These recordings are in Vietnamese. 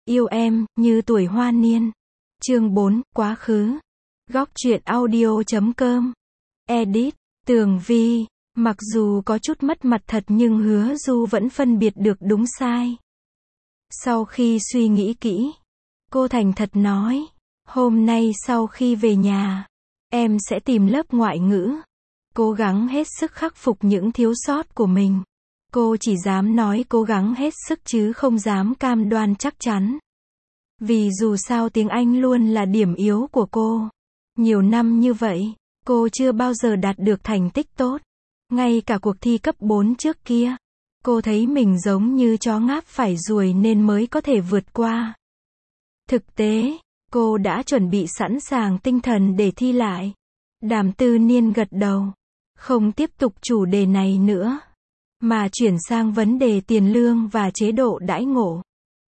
Yêu em, như tuổi hoa niên. Chương 4, quá khứ. Góc truyện audio.com. Edit, Tường Vi. Mặc dù có chút mất mặt thật nhưng Hứa Du vẫn phân biệt được đúng sai. Sau khi suy nghĩ kỹ, cô thành thật nói, hôm nay sau khi về nhà, em sẽ tìm lớp ngoại ngữ, cố gắng hết sức khắc phục những thiếu sót của mình. Cô chỉ dám nói cố gắng hết sức chứ không dám cam đoan chắc chắn. Vì dù sao tiếng Anh luôn là điểm yếu của cô. Nhiều năm như vậy, cô chưa bao giờ đạt được thành tích tốt. Ngay cả cuộc thi cấp 4 trước kia, cô thấy mình giống như chó ngáp phải ruồi nên mới có thể vượt qua. Thực tế, cô đã chuẩn bị sẵn sàng tinh thần để thi lại. Đàm Tư Niên gật đầu, không tiếp tục chủ đề này nữa, mà chuyển sang vấn đề tiền lương và chế độ đãi ngộ.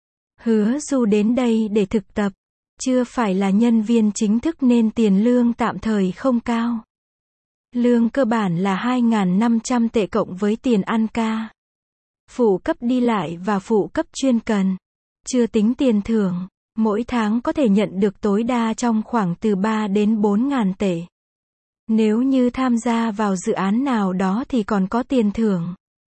Hứa Du đến đây để thực tập, chưa phải là nhân viên chính thức nên tiền lương tạm thời không cao. Lương cơ bản là 2.500 tệ cộng với tiền ăn ca, phụ cấp đi lại và phụ cấp chuyên cần. Chưa tính tiền thưởng, mỗi tháng có thể nhận được tối đa trong khoảng từ 3 đến 4.000 tệ. Nếu như tham gia vào dự án nào đó thì còn có tiền thưởng.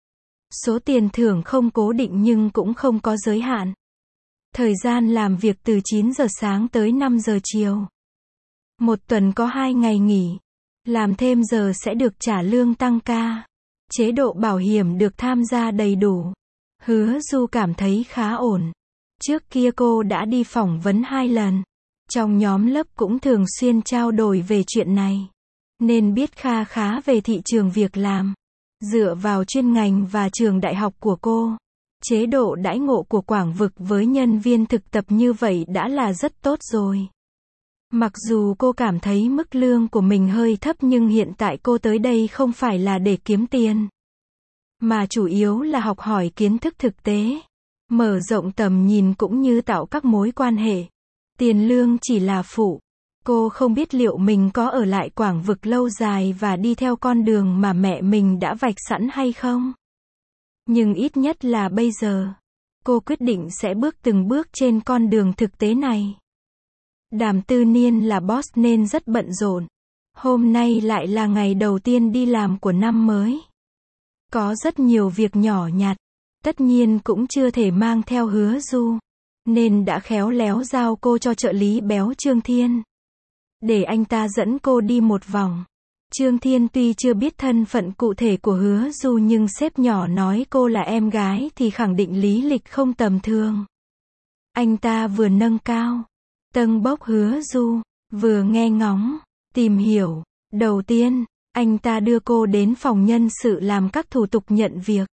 Số tiền thưởng không cố định nhưng cũng không có giới hạn. Thời gian làm việc từ 9 giờ sáng tới 5 giờ chiều. Một tuần có 2 ngày nghỉ. Làm thêm giờ sẽ được trả lương tăng ca. Chế độ bảo hiểm được tham gia đầy đủ. Hứa Du cảm thấy khá ổn. Trước kia cô đã đi phỏng vấn 2 lần. Trong nhóm lớp cũng thường xuyên trao đổi về chuyện này, nên biết kha khá về thị trường việc làm. Dựa vào chuyên ngành và trường đại học của cô, chế độ đãi ngộ của Quảng Vực với nhân viên thực tập như vậy đã là rất tốt rồi. Mặc dù cô cảm thấy mức lương của mình hơi thấp nhưng hiện tại cô tới đây không phải là để kiếm tiền, mà chủ yếu là học hỏi kiến thức thực tế, mở rộng tầm nhìn cũng như tạo các mối quan hệ. Tiền lương chỉ là phụ. Cô không biết liệu mình có ở lại Quảng Vực lâu dài và đi theo con đường mà mẹ mình đã vạch sẵn hay không. Nhưng ít nhất là bây giờ, cô quyết định sẽ bước từng bước trên con đường thực tế này. Đàm Tư Niên là boss nên rất bận rộn. Hôm nay lại là ngày đầu tiên đi làm của năm mới. Có rất nhiều việc nhỏ nhặt, tất nhiên cũng chưa thể mang theo Hứa Du, nên đã khéo léo giao cô cho trợ lý béo Trương Thiên, để anh ta dẫn cô đi một vòng. Trương Thiên tuy chưa biết thân phận cụ thể của Hứa Du nhưng sếp nhỏ nói cô là em gái thì khẳng định lý lịch không tầm thường. Anh ta vừa nâng cao tâng bốc Hứa Du, vừa nghe ngóng, tìm hiểu. Đầu tiên, anh ta đưa cô đến phòng nhân sự làm các thủ tục nhận việc,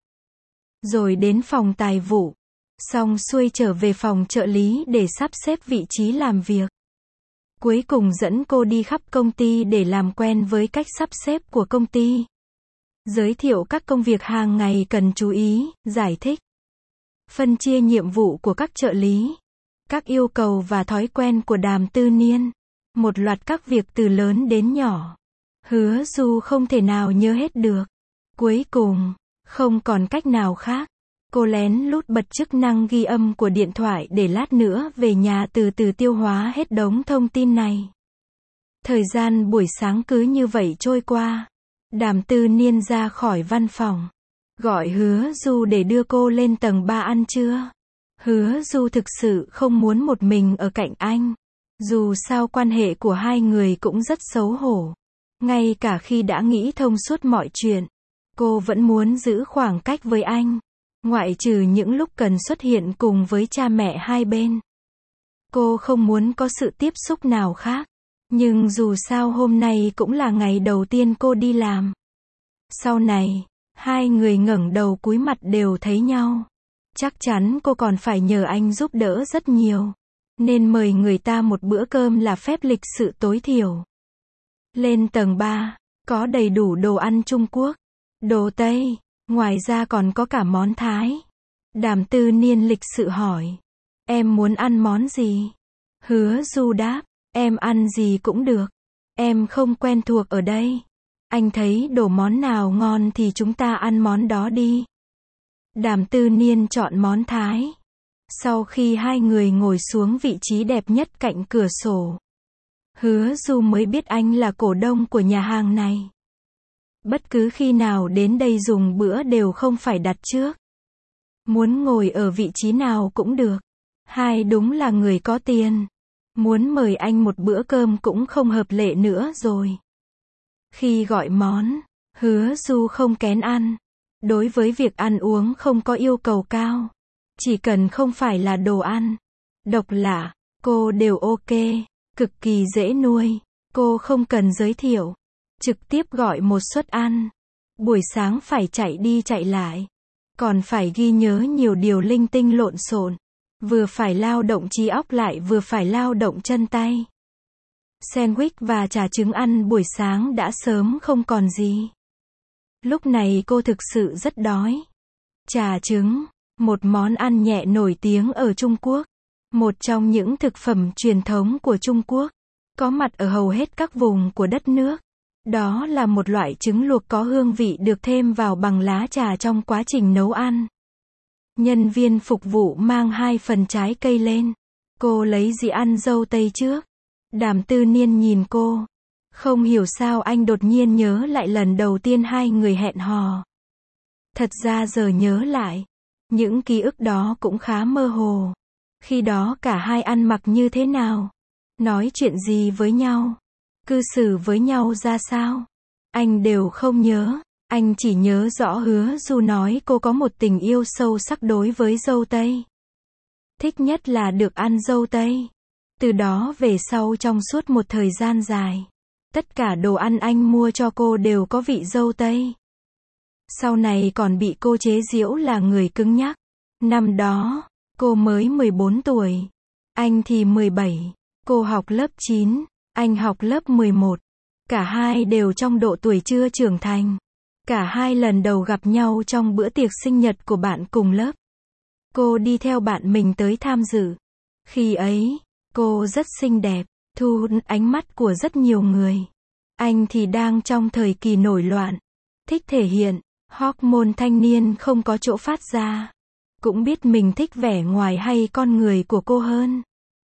rồi đến phòng tài vụ, xong xuôi trở về phòng trợ lý để sắp xếp vị trí làm việc. Cuối cùng dẫn cô đi khắp công ty để làm quen với cách sắp xếp của công ty. Giới thiệu các công việc hàng ngày cần chú ý, giải thích. Phân chia nhiệm vụ của các trợ lý. Các yêu cầu và thói quen của Đàm Tư Niên. Một loạt các việc từ lớn đến nhỏ. Hứa Du không thể nào nhớ hết được. Cuối cùng, không còn cách nào khác. Cô lén lút bật chức năng ghi âm của điện thoại để lát nữa về nhà từ từ tiêu hóa hết đống thông tin này. Thời gian buổi sáng cứ như vậy trôi qua. Đàm Tư Niên ra khỏi văn phòng, gọi Hứa Du để đưa cô lên tầng 3 ăn trưa. Hứa Du thực sự không muốn một mình ở cạnh anh. Dù sao quan hệ của hai người cũng rất xấu hổ. Ngay cả khi đã nghĩ thông suốt mọi chuyện, cô vẫn muốn giữ khoảng cách với anh. Ngoại trừ những lúc cần xuất hiện cùng với cha mẹ hai bên. Cô không muốn có sự tiếp xúc nào khác. Nhưng dù sao hôm nay cũng là ngày đầu tiên cô đi làm. Sau này, hai người ngẩng đầu cúi mặt đều thấy nhau. Chắc chắn cô còn phải nhờ anh giúp đỡ rất nhiều. Nên mời người ta một bữa cơm là phép lịch sự tối thiểu. Lên tầng 3, có đầy đủ đồ ăn Trung Quốc, đồ Tây. Ngoài ra còn có cả món Thái. Đàm Tư Niên lịch sự hỏi, em muốn ăn món gì? Hứa Du đáp, em ăn gì cũng được. Em không quen thuộc ở đây. Anh thấy đồ món nào ngon thì chúng ta ăn món đó đi. Đàm Tư Niên chọn món Thái. Sau khi hai người ngồi xuống vị trí đẹp nhất cạnh cửa sổ, Hứa Du mới biết anh là cổ đông của nhà hàng này. Bất cứ khi nào đến đây dùng bữa đều không phải đặt trước. Muốn ngồi ở vị trí nào cũng được. Hai đúng là người có tiền. Muốn mời anh một bữa cơm cũng không hợp lệ nữa rồi. Khi gọi món, Hứa Du không kén ăn. Đối với việc ăn uống không có yêu cầu cao. Chỉ cần không phải là đồ ăn độc lạ, cô đều ok. Cực kỳ dễ nuôi. Cô không cần giới thiệu. Trực tiếp gọi một suất ăn. Buổi sáng phải chạy đi chạy lại. Còn phải ghi nhớ nhiều điều linh tinh lộn xộn. Vừa phải lao động trí óc lại vừa phải lao động chân tay. Sandwich và trà trứng ăn buổi sáng đã sớm không còn gì. Lúc này cô thực sự rất đói. Trà trứng, một món ăn nhẹ nổi tiếng ở Trung Quốc. Một trong những thực phẩm truyền thống của Trung Quốc. Có mặt ở hầu hết các vùng của đất nước. Đó là một loại trứng luộc có hương vị được thêm vào bằng lá trà trong quá trình nấu ăn. Nhân viên phục vụ mang 2 phần trái cây lên. Cô lấy dĩa ăn dâu tây trước. Đàm Tư Niên nhìn cô. Không hiểu sao anh đột nhiên nhớ lại lần đầu tiên hai người hẹn hò. Thật ra giờ nhớ lại, những ký ức đó cũng khá mơ hồ. Khi đó cả hai ăn mặc như thế nào? Nói chuyện gì với nhau? Cư xử với nhau ra sao? Anh đều không nhớ. Anh chỉ nhớ rõ Hứa Du nói cô có một tình yêu sâu sắc đối với dâu tây. Thích nhất là được ăn dâu tây. Từ đó về sau trong suốt một thời gian dài, tất cả đồ ăn anh mua cho cô đều có vị dâu tây. Sau này còn bị cô chế giễu là người cứng nhắc. Năm đó, cô mới 14 tuổi. Anh thì 17. Cô học lớp 9. Anh học lớp 11. Cả hai đều trong độ tuổi chưa trưởng thành. Cả hai lần đầu gặp nhau trong bữa tiệc sinh nhật của bạn cùng lớp. Cô đi theo bạn mình tới tham dự. Khi ấy, cô rất xinh đẹp, thu hút ánh mắt của rất nhiều người. Anh thì đang trong thời kỳ nổi loạn. Thích thể hiện, hormone thanh niên không có chỗ phát ra. Cũng biết mình thích vẻ ngoài hay con người của cô hơn.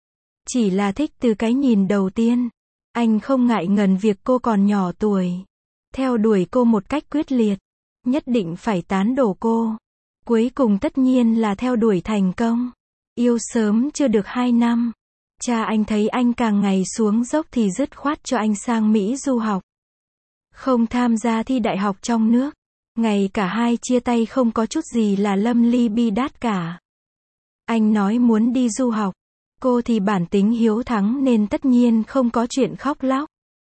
Chỉ là thích từ cái nhìn đầu tiên. Anh không ngại ngần việc cô còn nhỏ tuổi. Theo đuổi cô một cách quyết liệt. Nhất định phải tán đổ cô. Cuối cùng tất nhiên là theo đuổi thành công. Yêu sớm chưa được 2 năm. Cha anh thấy anh càng ngày xuống dốc thì dứt khoát cho anh sang Mỹ du học. Không tham gia thi đại học trong nước. Ngày cả hai chia tay không có chút gì là lâm ly bi đát cả. Anh nói muốn đi du học. Cô thì bản tính hiếu thắng nên tất nhiên không có chuyện khóc lóc.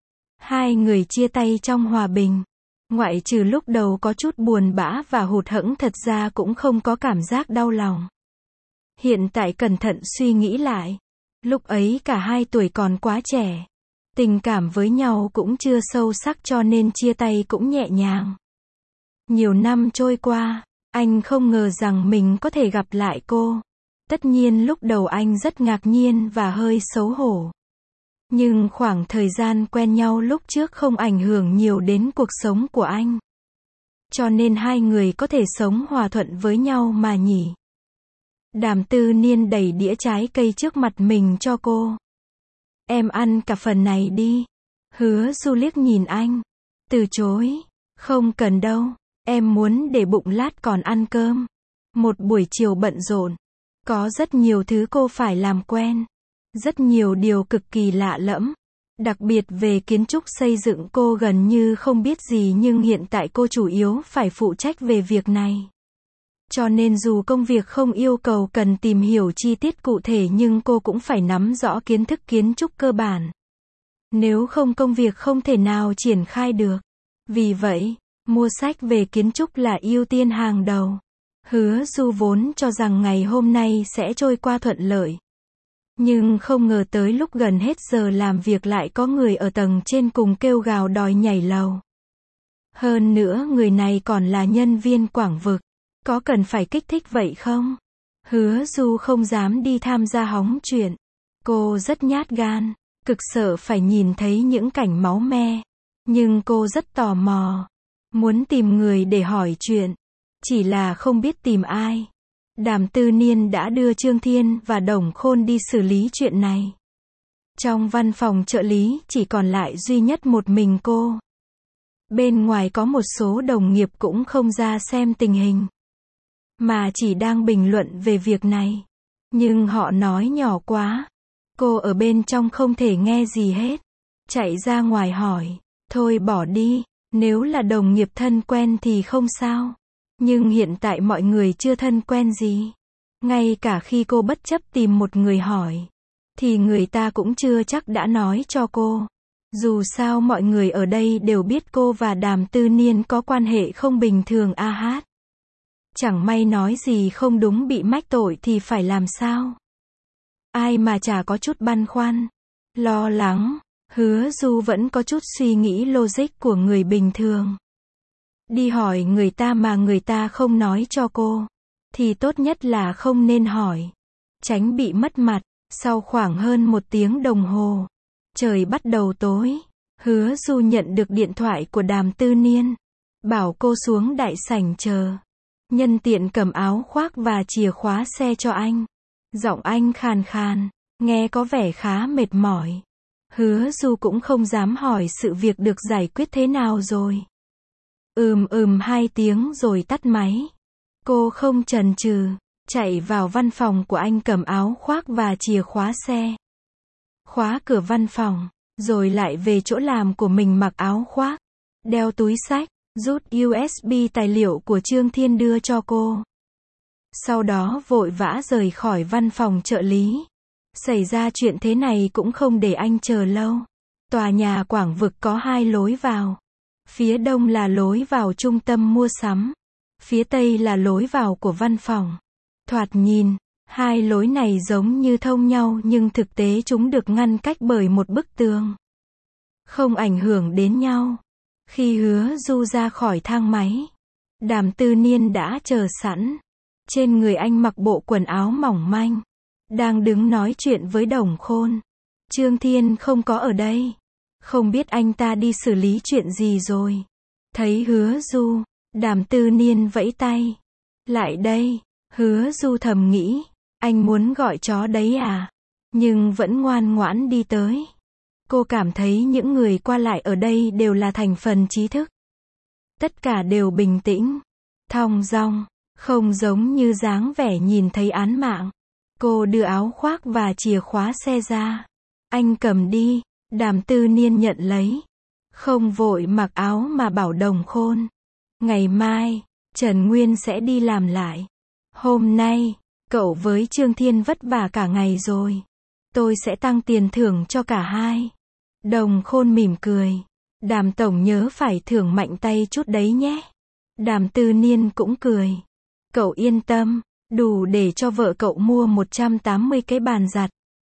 Hai người chia tay trong hòa bình. Ngoại trừ lúc đầu có chút buồn bã và hụt hẫng, thật ra cũng không có cảm giác đau lòng. Hiện tại cẩn thận suy nghĩ lại. Lúc ấy cả hai tuổi còn quá trẻ. Tình cảm với nhau cũng chưa sâu sắc cho nên chia tay cũng nhẹ nhàng. Nhiều năm trôi qua, anh không ngờ rằng mình có thể gặp lại cô. Tất nhiên lúc đầu anh rất ngạc nhiên và hơi xấu hổ. Nhưng khoảng thời gian quen nhau lúc trước không ảnh hưởng nhiều đến cuộc sống của anh. Cho nên hai người có thể sống hòa thuận với nhau mà nhỉ. Đàm Tư Niên đẩy đĩa trái cây trước mặt mình cho cô. Em ăn cả phần này đi. Hứa Du liếc nhìn anh. Từ chối. Không cần đâu. Em muốn để bụng lát còn ăn cơm. Một buổi chiều bận rộn. Có rất nhiều thứ cô phải làm quen. Rất nhiều điều cực kỳ lạ lẫm. Đặc biệt về kiến trúc xây dựng cô gần như không biết gì, nhưng hiện tại cô chủ yếu phải phụ trách về việc này. Cho nên dù công việc không yêu cầu cần tìm hiểu chi tiết cụ thể nhưng cô cũng phải nắm rõ kiến thức kiến trúc cơ bản. Nếu không công việc không thể nào triển khai được. Vì vậy, mua sách về kiến trúc là ưu tiên hàng đầu. Hứa Du vốn cho rằng ngày hôm nay sẽ trôi qua thuận lợi. Nhưng không ngờ tới lúc gần hết giờ làm việc lại có người ở tầng trên cùng kêu gào đòi nhảy lầu. Hơn nữa người này còn là nhân viên quảng vực. Có cần phải kích thích vậy không? Hứa Du không dám đi tham gia hóng chuyện. Cô rất nhát gan, cực sợ phải nhìn thấy những cảnh máu me. Nhưng cô rất tò mò. Muốn tìm người để hỏi chuyện. Chỉ là không biết tìm ai. Đàm Tư Niên đã đưa Trương Thiên và Đồng Khôn đi xử lý chuyện này. Trong văn phòng trợ lý chỉ còn lại duy nhất một mình cô. Bên ngoài có một số đồng nghiệp cũng không ra xem tình hình, mà chỉ đang bình luận về việc này. Nhưng họ nói nhỏ quá. Cô ở bên trong không thể nghe gì hết. Chạy ra ngoài hỏi. Thôi bỏ đi, nếu là đồng nghiệp thân quen thì không sao. Nhưng hiện tại mọi người chưa thân quen gì. Ngay cả khi cô bất chấp tìm một người hỏi, thì người ta cũng chưa chắc đã nói cho cô. Dù sao mọi người ở đây đều biết cô và Đàm Tư Niên có quan hệ không bình thường a hát. Chẳng may nói gì không đúng bị mách tội thì phải làm sao? Ai mà chả có chút băn khoăn, lo lắng. Hứa Du vẫn có chút suy nghĩ logic của người bình thường. Đi hỏi người ta mà người ta không nói cho cô, thì tốt nhất là không nên hỏi, tránh bị mất mặt. Sau khoảng hơn 1 tiếng đồng hồ, trời bắt đầu tối. Hứa Du nhận được điện thoại của Đàm Tư Niên, bảo cô xuống đại sảnh chờ. Nhân tiện cầm áo khoác và chìa khóa xe cho anh. Giọng anh khàn khàn, nghe có vẻ khá mệt mỏi. Hứa Du cũng không dám hỏi sự việc được giải quyết thế nào rồi. 2 tiếng rồi tắt máy. Cô không chần chừ, chạy vào văn phòng của anh cầm áo khoác và chìa khóa xe. Khóa cửa văn phòng, rồi lại về chỗ làm của mình mặc áo khoác, đeo túi xách, rút USB tài liệu của Trương Thiên đưa cho cô. Sau đó vội vã rời khỏi văn phòng trợ lý. Xảy ra chuyện thế này cũng không để anh chờ lâu. Tòa nhà Quảng Vực có 2 lối vào. Phía đông là lối vào trung tâm mua sắm. Phía tây là lối vào của văn phòng. Thoạt nhìn, 2 lối này giống như thông nhau nhưng thực tế chúng được ngăn cách bởi một bức tường, không ảnh hưởng đến nhau. Khi Hứa Du ra khỏi thang máy, Đàm Tư Niên đã chờ sẵn. Trên người anh mặc bộ quần áo mỏng manh, đang đứng nói chuyện với Đồng Khôn. Trương Thiên không có ở đây. Không biết anh ta đi xử lý chuyện gì rồi. Thấy Hứa Du, Đàm Tư Niên vẫy tay. Lại đây. Hứa Du thầm nghĩ, anh muốn gọi chó đấy à? Nhưng vẫn ngoan ngoãn đi tới. Cô cảm thấy những người qua lại ở đây đều là thành phần trí thức. Tất cả đều bình tĩnh, thong dong, không giống như dáng vẻ nhìn thấy án mạng. Cô đưa áo khoác và chìa khóa xe ra. Anh cầm đi. Đàm Tư Niên nhận lấy. Không vội mặc áo mà bảo Đồng Khôn. Ngày mai, Trần Nguyên sẽ đi làm lại. Hôm nay, cậu với Trương Thiên vất vả cả ngày rồi. Tôi sẽ tăng tiền thưởng cho cả hai. Đồng Khôn mỉm cười. Đàm tổng nhớ phải thưởng mạnh tay chút đấy nhé. Đàm Tư Niên cũng cười. Cậu yên tâm, đủ để cho vợ cậu mua 180 cái bàn giặt.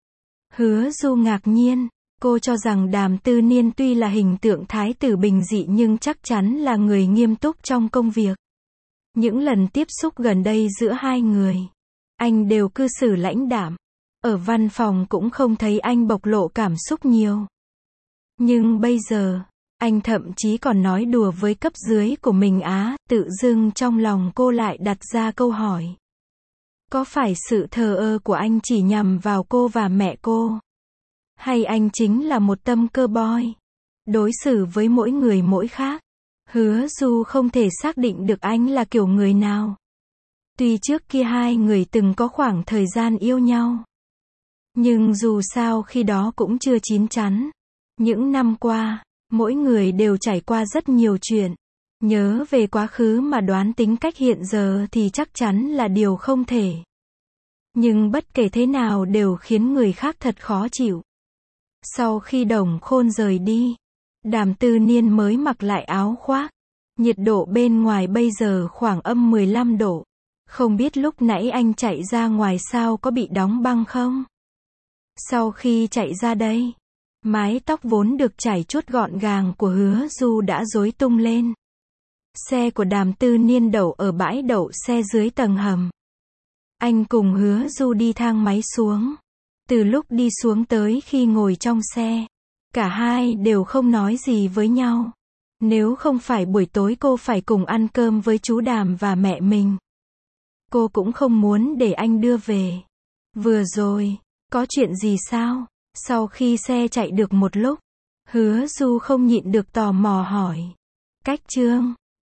Hứa Du ngạc nhiên. Cô cho rằng Đàm Tư Niên tuy là hình tượng thái tử bình dị nhưng chắc chắn là người nghiêm túc trong công việc. Những lần tiếp xúc gần đây giữa hai người, anh đều cư xử lãnh đạm. Ở văn phòng cũng không thấy anh bộc lộ cảm xúc nhiều. Nhưng bây giờ, anh thậm chí còn nói đùa với cấp dưới của mình á. Tự dưng trong lòng cô lại đặt ra câu hỏi. Có phải sự thờ ơ của anh chỉ nhằm vào cô và mẹ cô? Hay anh chính là một tâm cơ boy? Đối xử với mỗi người mỗi khác. Hứa Du không thể xác định được anh là kiểu người nào. Tuy trước kia hai người từng có khoảng thời gian yêu nhau, nhưng dù sao khi đó cũng chưa chín chắn. Những năm qua, mỗi người đều trải qua rất nhiều chuyện. Nhớ về quá khứ mà đoán tính cách hiện giờ thì chắc chắn là điều không thể. Nhưng bất kể thế nào đều khiến người khác thật khó chịu. Sau khi Đồng Khôn rời đi, Đàm Tư Niên mới mặc lại áo khoác. Nhiệt độ bên ngoài bây giờ khoảng âm 15 độ. Không biết lúc nãy anh chạy ra ngoài sao có bị đóng băng không? Sau khi chạy ra đây, mái tóc vốn được chải chuốt gọn gàng của Hứa Du đã rối tung lên. Xe của Đàm Tư Niên đậu ở bãi đậu xe dưới tầng hầm. Anh cùng Hứa Du đi thang máy xuống. Từ lúc đi xuống tới khi ngồi trong xe, cả hai đều không nói gì với nhau. Nếu không phải buổi tối cô phải cùng ăn cơm với chú Đàm và mẹ mình, Cô cũng không muốn để anh đưa về. Vừa rồi, có chuyện gì sao? Sau khi xe chạy được một lúc, Hứa Du không nhịn được tò mò hỏi. Cách Trương